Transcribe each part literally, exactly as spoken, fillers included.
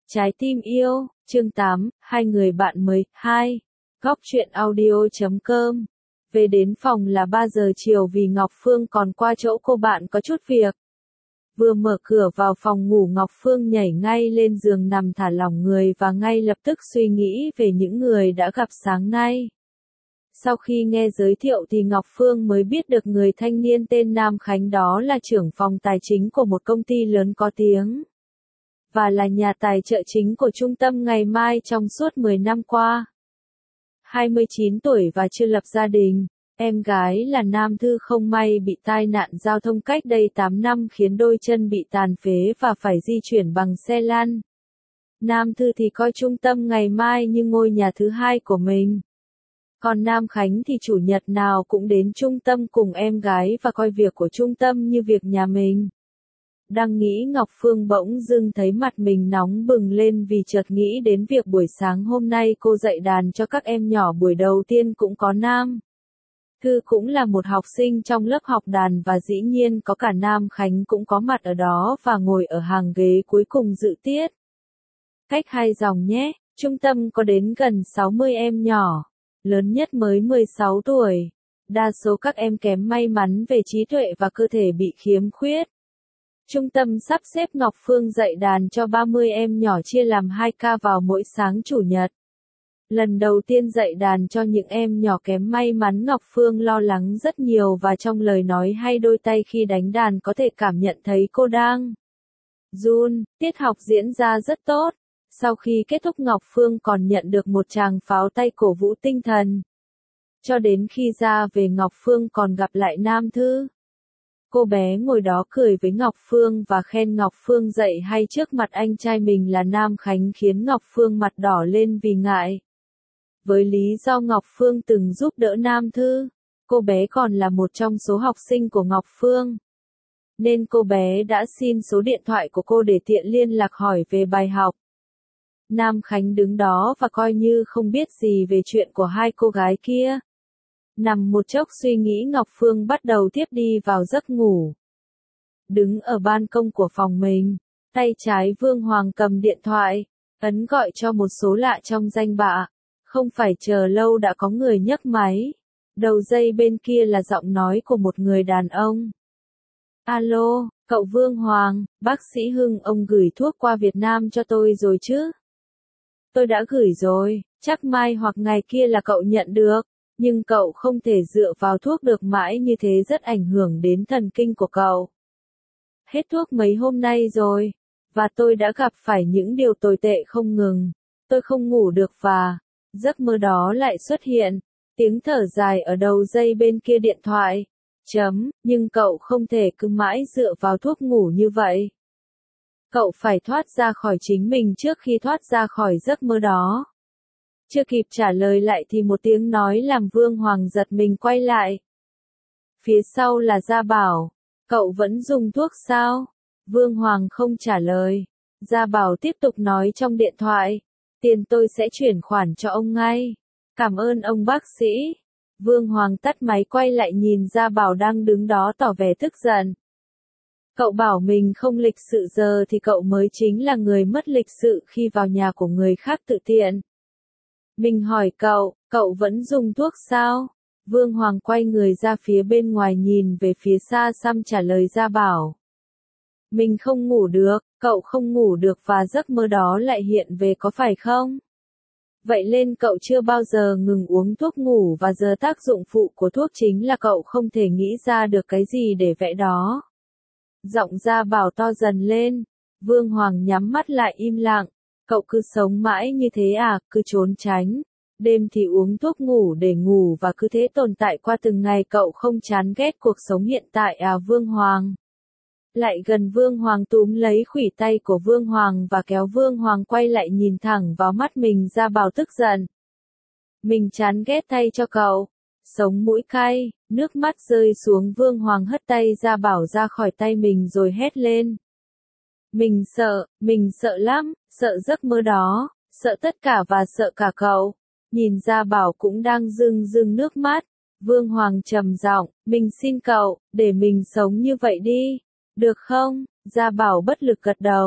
Trái tim yêu, chương tám, hai người bạn mới, hai. Góc truyện audio.com. Về đến phòng là ba giờ chiều vì Ngọc Phương còn qua chỗ cô bạn có chút việc. Vừa mở cửa vào phòng ngủ Ngọc Phương nhảy ngay lên giường nằm thả lỏng người và ngay lập tức suy nghĩ về những người đã gặp sáng nay. Sau khi nghe giới thiệu thì Ngọc Phương mới biết được người thanh niên tên Nam Khánh đó là trưởng phòng tài chính của một công ty lớn có tiếng. Và là nhà tài trợ chính của trung tâm Ngày Mai trong suốt mười năm qua. hai mươi chín tuổi và chưa lập gia đình, em gái là Nam Thư không may bị tai nạn giao thông cách đây tám năm khiến đôi chân bị tàn phế và phải di chuyển bằng xe lăn. Nam Thư thì coi trung tâm Ngày Mai như ngôi nhà thứ hai của mình. Còn Nam Khánh thì chủ nhật nào cũng đến trung tâm cùng em gái và coi việc của trung tâm như việc nhà mình. Đang nghĩ Ngọc Phương bỗng dưng thấy mặt mình nóng bừng lên vì chợt nghĩ đến việc buổi sáng hôm nay cô dạy đàn cho các em nhỏ buổi đầu tiên cũng có Nam Thư cũng là một học sinh trong lớp học đàn và dĩ nhiên có cả Nam Khánh cũng có mặt ở đó và ngồi ở hàng ghế cuối cùng dự tiết. Cách hai dòng nhé, trung tâm có đến gần sáu mươi em nhỏ, lớn nhất mới mười sáu tuổi. Đa số các em kém may mắn về trí tuệ và cơ thể bị khiếm khuyết. Trung tâm sắp xếp Ngọc Phương dạy đàn cho ba mươi em nhỏ chia làm hai ca vào mỗi sáng chủ nhật. Lần đầu tiên dạy đàn cho những em nhỏ kém may mắn Ngọc Phương lo lắng rất nhiều và trong lời nói hay đôi tay khi đánh đàn có thể cảm nhận thấy cô đang run. Tiết học diễn ra rất tốt. Sau khi kết thúc Ngọc Phương còn nhận được một tràng pháo tay cổ vũ tinh thần. Cho đến khi ra về Ngọc Phương còn gặp lại Nam Thư. Cô bé ngồi đó cười với Ngọc Phương và khen Ngọc Phương dạy hay trước mặt anh trai mình là Nam Khánh khiến Ngọc Phương mặt đỏ lên vì ngại. Với lý do Ngọc Phương từng giúp đỡ Nam Thư, cô bé còn là một trong số học sinh của Ngọc Phương. Nên cô bé đã xin số điện thoại của cô để tiện liên lạc hỏi về bài học. Nam Khánh đứng đó và coi như không biết gì về chuyện của hai cô gái kia. Nằm một chốc suy nghĩ Ngọc Phương bắt đầu tiếp đi vào giấc ngủ. Đứng ở ban công của phòng mình, tay trái Vương Hoàng cầm điện thoại, ấn gọi cho một số lạ trong danh bạ. Không phải chờ lâu đã có người nhấc máy. Đầu dây bên kia là giọng nói của một người đàn ông. Alo, cậu Vương Hoàng, bác sĩ Hưng ông gửi thuốc qua Việt Nam cho tôi rồi chứ? Tôi đã gửi rồi, chắc mai hoặc ngày kia là cậu nhận được. Nhưng cậu không thể dựa vào thuốc được mãi như thế rất ảnh hưởng đến thần kinh của cậu. Hết thuốc mấy hôm nay rồi, và tôi đã gặp phải những điều tồi tệ không ngừng. Tôi không ngủ được và giấc mơ đó lại xuất hiện. Tiếng thở dài ở đầu dây bên kia điện thoại. Chấm, nhưng cậu không thể cứ mãi dựa vào thuốc ngủ như vậy. Cậu phải thoát ra khỏi chính mình trước khi thoát ra khỏi giấc mơ đó. Chưa kịp trả lời lại thì một tiếng nói làm Vương Hoàng giật mình quay lại. Phía sau là Gia Bảo. Cậu vẫn dùng thuốc sao? Vương Hoàng không trả lời. Gia Bảo tiếp tục nói trong điện thoại. Tiền tôi sẽ chuyển khoản cho ông ngay. Cảm ơn ông bác sĩ. Vương Hoàng tắt máy quay lại nhìn Gia Bảo đang đứng đó tỏ vẻ tức giận. Cậu bảo mình không lịch sự giờ thì cậu mới chính là người mất lịch sự khi vào nhà của người khác tự tiện. Mình hỏi cậu, cậu vẫn dùng thuốc sao? Vương Hoàng quay người ra phía bên ngoài nhìn về phía xa xăm trả lời Gia Bảo. Mình không ngủ được, cậu không ngủ được và giấc mơ đó lại hiện về có phải không? Vậy nên cậu chưa bao giờ ngừng uống thuốc ngủ và giờ tác dụng phụ của thuốc chính là cậu không thể nghĩ ra được cái gì để vẽ đó. Giọng Gia Bảo to dần lên. Vương Hoàng nhắm mắt lại im lặng. Cậu cứ sống mãi như thế à, cứ trốn tránh. Đêm thì uống thuốc ngủ để ngủ và cứ thế tồn tại qua từng ngày cậu không chán ghét cuộc sống hiện tại à Vương Hoàng. Lại gần Vương Hoàng túm lấy khuỷu tay của Vương Hoàng và kéo Vương Hoàng quay lại nhìn thẳng vào mắt mình Gia Bảo tức giận. Mình chán ghét thay cho cậu. Sống mũi cay, nước mắt rơi xuống Vương Hoàng hất tay Gia Bảo ra khỏi tay mình rồi hét lên. Mình sợ, mình sợ lắm, sợ giấc mơ đó, sợ tất cả và sợ cả cậu. Nhìn Gia Bảo cũng đang rưng rưng nước mắt. Vương Hoàng trầm giọng, mình xin cậu, để mình sống như vậy đi. Được không? Gia Bảo bất lực gật đầu.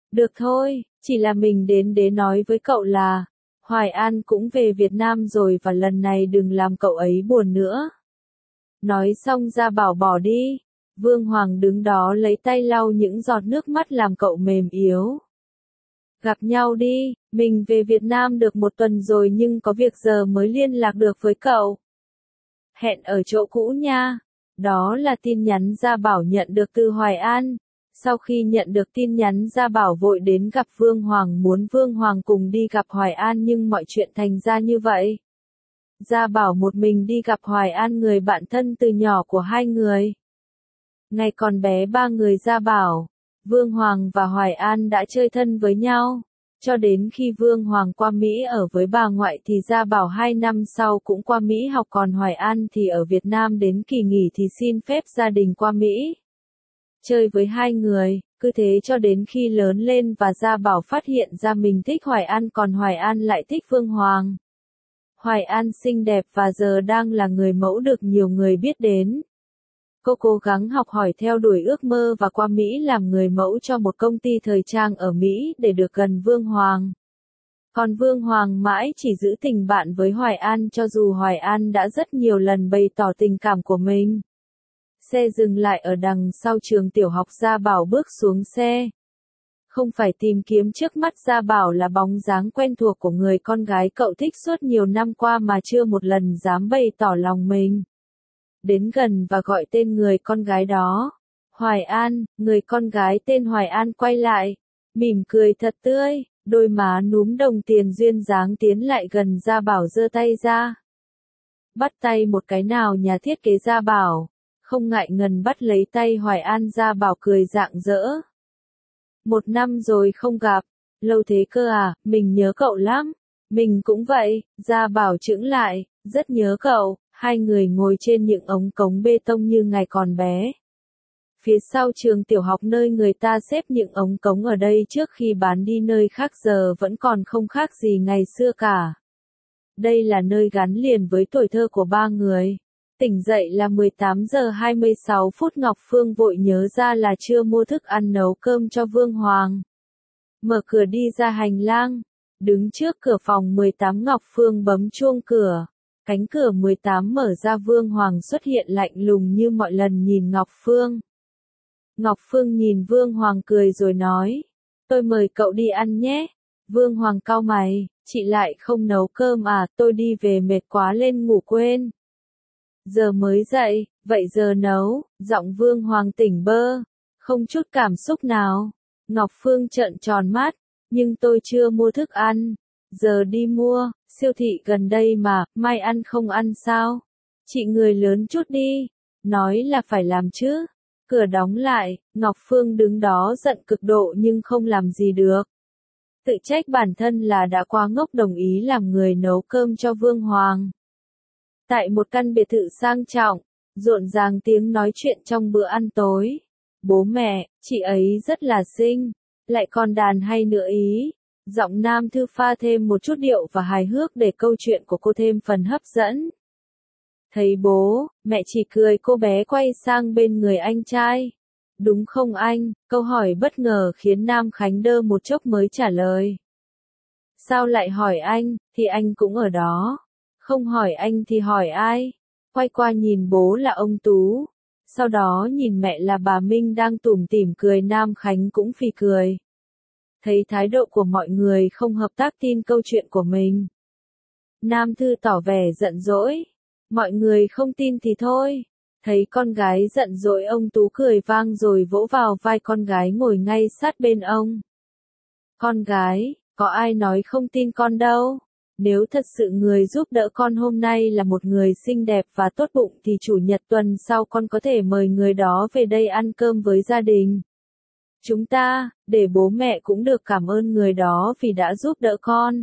Được thôi, chỉ là mình đến để nói với cậu là, Hoài An cũng về Việt Nam rồi và lần này đừng làm cậu ấy buồn nữa. Nói xong Gia Bảo bỏ đi, Vương Hoàng đứng đó lấy tay lau những giọt nước mắt làm cậu mềm yếu. Gặp nhau đi, mình về Việt Nam được một tuần rồi nhưng có việc giờ mới liên lạc được với cậu. Hẹn ở chỗ cũ nha. Đó là tin nhắn Gia Bảo nhận được từ Hoài An. Sau khi nhận được tin nhắn Gia Bảo vội đến gặp Vương Hoàng muốn Vương Hoàng cùng đi gặp Hoài An nhưng mọi chuyện thành ra như vậy. Gia Bảo một mình đi gặp Hoài An người bạn thân từ nhỏ của hai người. Ngày còn bé ba người Gia Bảo, Vương Hoàng và Hoài An đã chơi thân với nhau. Cho đến khi Vương Hoàng qua Mỹ ở với bà ngoại thì Gia Bảo hai năm sau cũng qua Mỹ học còn Hoài An thì ở Việt Nam đến kỳ nghỉ thì xin phép gia đình qua Mỹ. Chơi với hai người, cứ thế cho đến khi lớn lên và Gia Bảo phát hiện ra mình thích Hoài An còn Hoài An lại thích Vương Hoàng. Hoài An xinh đẹp và giờ đang là người mẫu được nhiều người biết đến. Cô cố gắng học hỏi theo đuổi ước mơ và qua Mỹ làm người mẫu cho một công ty thời trang ở Mỹ để được gần Vương Hoàng. Còn Vương Hoàng mãi chỉ giữ tình bạn với Hoài An cho dù Hoài An đã rất nhiều lần bày tỏ tình cảm của mình. Xe dừng lại ở đằng sau trường tiểu học Gia Bảo bước xuống xe. Không phải tìm kiếm trước mắt Gia Bảo là bóng dáng quen thuộc của người con gái cậu thích suốt nhiều năm qua mà chưa một lần dám bày tỏ lòng mình. Đến gần và gọi tên người con gái đó. Hoài An, người con gái tên Hoài An quay lại, mỉm cười thật tươi, đôi má núm đồng tiền duyên dáng tiến lại gần Gia Bảo giơ tay ra. Bắt tay một cái nào nhà thiết kế Gia Bảo, không ngại ngần bắt lấy tay Hoài An. Gia Bảo cười rạng rỡ. Một năm rồi không gặp, lâu thế cơ à, mình nhớ cậu lắm. Mình cũng vậy, Gia Bảo chững lại, rất nhớ cậu. Hai người ngồi trên những ống cống bê tông như ngày còn bé. Phía sau trường tiểu học nơi người ta xếp những ống cống ở đây trước khi bán đi nơi khác giờ vẫn còn không khác gì ngày xưa cả. Đây là nơi gắn liền với tuổi thơ của ba người. Tỉnh dậy là mười tám giờ hai mươi sáu phút Ngọc Phương vội nhớ ra là chưa mua thức ăn nấu cơm cho Vương Hoàng. Mở cửa đi ra hành lang. Đứng trước cửa phòng mười tám Ngọc Phương bấm chuông cửa. Cánh cửa mười tám mở ra Vương Hoàng xuất hiện lạnh lùng như mọi lần nhìn Ngọc Phương. Ngọc Phương nhìn Vương Hoàng cười rồi nói, tôi mời cậu đi ăn nhé. Vương Hoàng cau mày, chị lại không nấu cơm à, tôi đi về mệt quá lên ngủ quên. Giờ mới dậy, vậy giờ nấu, giọng Vương Hoàng tỉnh bơ, không chút cảm xúc nào. Ngọc Phương trợn tròn mắt, nhưng tôi chưa mua thức ăn. Giờ đi mua, siêu thị gần đây mà, mai ăn không ăn sao? Chị người lớn chút đi. Nói là phải làm chứ. Cửa đóng lại, Ngọc Phương đứng đó giận cực độ nhưng không làm gì được. Tự trách bản thân là đã quá ngốc đồng ý làm người nấu cơm cho Vương Hoàng. Tại một căn biệt thự sang trọng, rộn ràng tiếng nói chuyện trong bữa ăn tối. Bố mẹ, chị ấy rất là xinh, lại còn đàn hay nữa ý. Giọng Nam Thư pha thêm một chút điệu và hài hước để câu chuyện của cô thêm phần hấp dẫn. Thấy bố, mẹ chỉ cười cô bé quay sang bên người anh trai. Đúng không anh? Câu hỏi bất ngờ khiến Nam Khánh đơ một chốc mới trả lời. Sao lại hỏi anh, thì anh cũng ở đó. Không hỏi anh thì hỏi ai? Quay qua nhìn bố là ông Tú. Sau đó nhìn mẹ là bà Minh đang tủm tỉm cười. Nam Khánh cũng phì cười. Thấy thái độ của mọi người không hợp tác tin câu chuyện của mình. Nam Thư tỏ vẻ giận dỗi. Mọi người không tin thì thôi. Thấy con gái giận dỗi ông Tú cười vang rồi vỗ vào vai con gái ngồi ngay sát bên ông. Con gái, có ai nói không tin con đâu. Nếu thật sự người giúp đỡ con hôm nay là một người xinh đẹp và tốt bụng thì chủ nhật tuần sau con có thể mời người đó về đây ăn cơm với gia đình. Chúng ta, để bố mẹ cũng được cảm ơn người đó vì đã giúp đỡ con.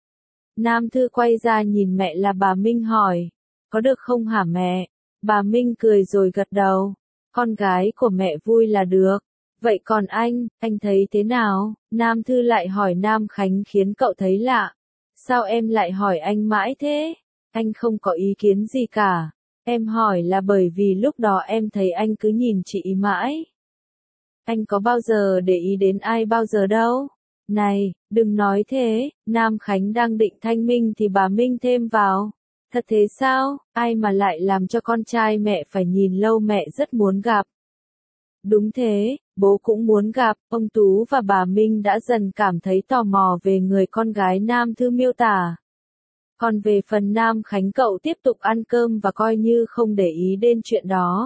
Nam Thư quay ra nhìn mẹ là bà Minh hỏi, có được không hả mẹ? Bà Minh cười rồi gật đầu, con gái của mẹ vui là được. Vậy còn anh, anh thấy thế nào? Nam Thư lại hỏi Nam Khánh khiến cậu thấy lạ. Sao em lại hỏi anh mãi thế? Anh không có ý kiến gì cả. Em hỏi là bởi vì lúc đó em thấy anh cứ nhìn chị ý mãi. Anh có bao giờ để ý đến ai bao giờ đâu. Này, đừng nói thế, Nam Khánh đang định thanh minh thì bà Minh thêm vào. Thật thế sao, ai mà lại làm cho con trai mẹ phải nhìn lâu, mẹ rất muốn gặp. Đúng thế, bố cũng muốn gặp. Ông Tú và bà Minh đã dần cảm thấy tò mò về người con gái Nam Thư miêu tả. Còn về phần Nam Khánh, cậu tiếp tục ăn cơm và coi như không để ý đến chuyện đó.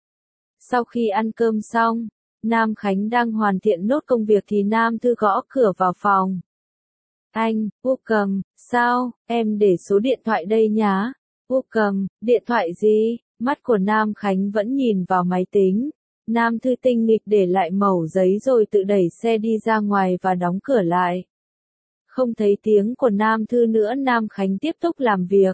Sau khi ăn cơm xong, Nam Khánh đang hoàn thiện nốt công việc thì Nam Thư gõ cửa vào phòng. Anh, Úc cầm, sao, em để số điện thoại đây nhá. Úc cầm, điện thoại gì? Mắt của Nam Khánh vẫn nhìn vào máy tính. Nam Thư tinh nghịch để lại mẩu giấy rồi tự đẩy xe đi ra ngoài và đóng cửa lại. Không thấy tiếng của Nam Thư nữa, Nam Khánh tiếp tục làm việc.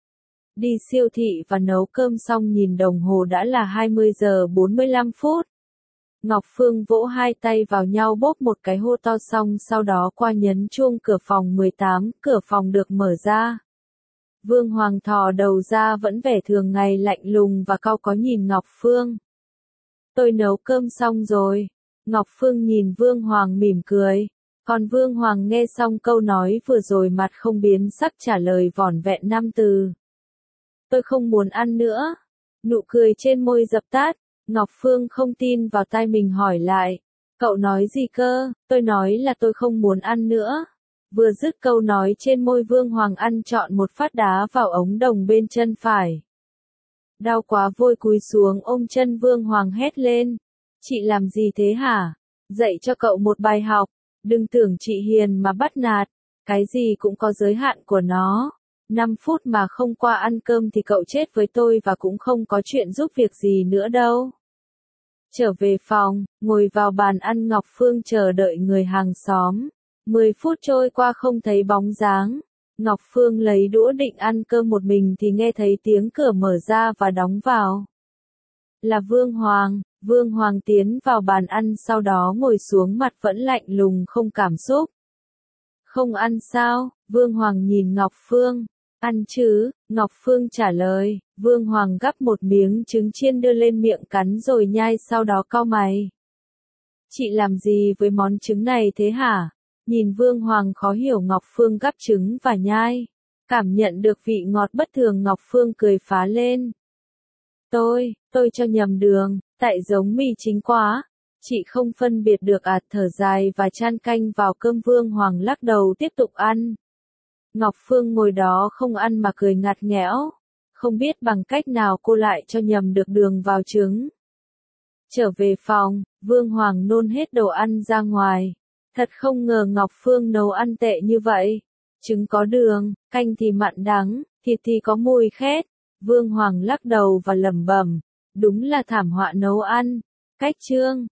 Đi siêu thị và nấu cơm xong nhìn đồng hồ đã là hai mươi giờ bốn mươi lăm phút. Ngọc Phương vỗ hai tay vào nhau bốp một cái hô to xong sau đó qua nhấn chuông cửa phòng mười tám, cửa phòng được mở ra. Vương Hoàng thò đầu ra vẫn vẻ thường ngày lạnh lùng và cau có nhìn Ngọc Phương. Tôi nấu cơm xong rồi. Ngọc Phương nhìn Vương Hoàng mỉm cười. Còn Vương Hoàng nghe xong câu nói vừa rồi mặt không biến sắc trả lời vỏn vẹn năm từ. Tôi không muốn ăn nữa. Nụ cười trên môi dập tắt. Ngọc Phương không tin vào tai mình hỏi lại. Cậu nói gì cơ? Tôi nói là tôi không muốn ăn nữa. Vừa dứt câu nói trên môi Vương Hoàng ăn trọn một phát đá vào ống đồng bên chân phải. Đau quá vội cúi xuống ôm chân Vương Hoàng hét lên. Chị làm gì thế hả? Dạy cho cậu một bài học. Đừng tưởng chị hiền mà bắt nạt. Cái gì cũng có giới hạn của nó. năm phút mà không qua ăn cơm thì cậu chết với tôi và cũng không có chuyện giúp việc gì nữa đâu. Trở về phòng, ngồi vào bàn ăn, Ngọc Phương chờ đợi người hàng xóm. mười phút trôi qua không thấy bóng dáng. Ngọc Phương lấy đũa định ăn cơm một mình thì nghe thấy tiếng cửa mở ra và đóng vào. Là Vương Hoàng. Vương Hoàng tiến vào bàn ăn sau đó ngồi xuống, mặt vẫn lạnh lùng không cảm xúc. Không ăn sao? Vương Hoàng nhìn Ngọc Phương. Ăn chứ, Ngọc Phương trả lời. Vương Hoàng gắp một miếng trứng chiên đưa lên miệng cắn rồi nhai, sau đó cau mày. Chị làm gì với món trứng này thế hả? Nhìn Vương Hoàng khó hiểu Ngọc Phương gắp trứng và nhai. Cảm nhận được vị ngọt bất thường, Ngọc Phương cười phá lên. Tôi, tôi cho nhầm đường, tại giống mì chính quá. Chị không phân biệt được à? Thở dài và chan canh vào cơm. Vương Hoàng lắc đầu tiếp tục ăn. Ngọc Phương ngồi đó không ăn mà cười ngặt nghẽo. Không biết bằng cách nào cô lại cho nhầm được đường vào trứng. Trở về phòng, Vương Hoàng nôn hết đồ ăn ra ngoài. Thật không ngờ Ngọc Phương nấu ăn tệ như vậy. Trứng có đường, canh thì mặn đắng, thịt thì có mùi khét. Vương Hoàng lắc đầu và lẩm bẩm. Đúng là thảm họa nấu ăn. Cách chương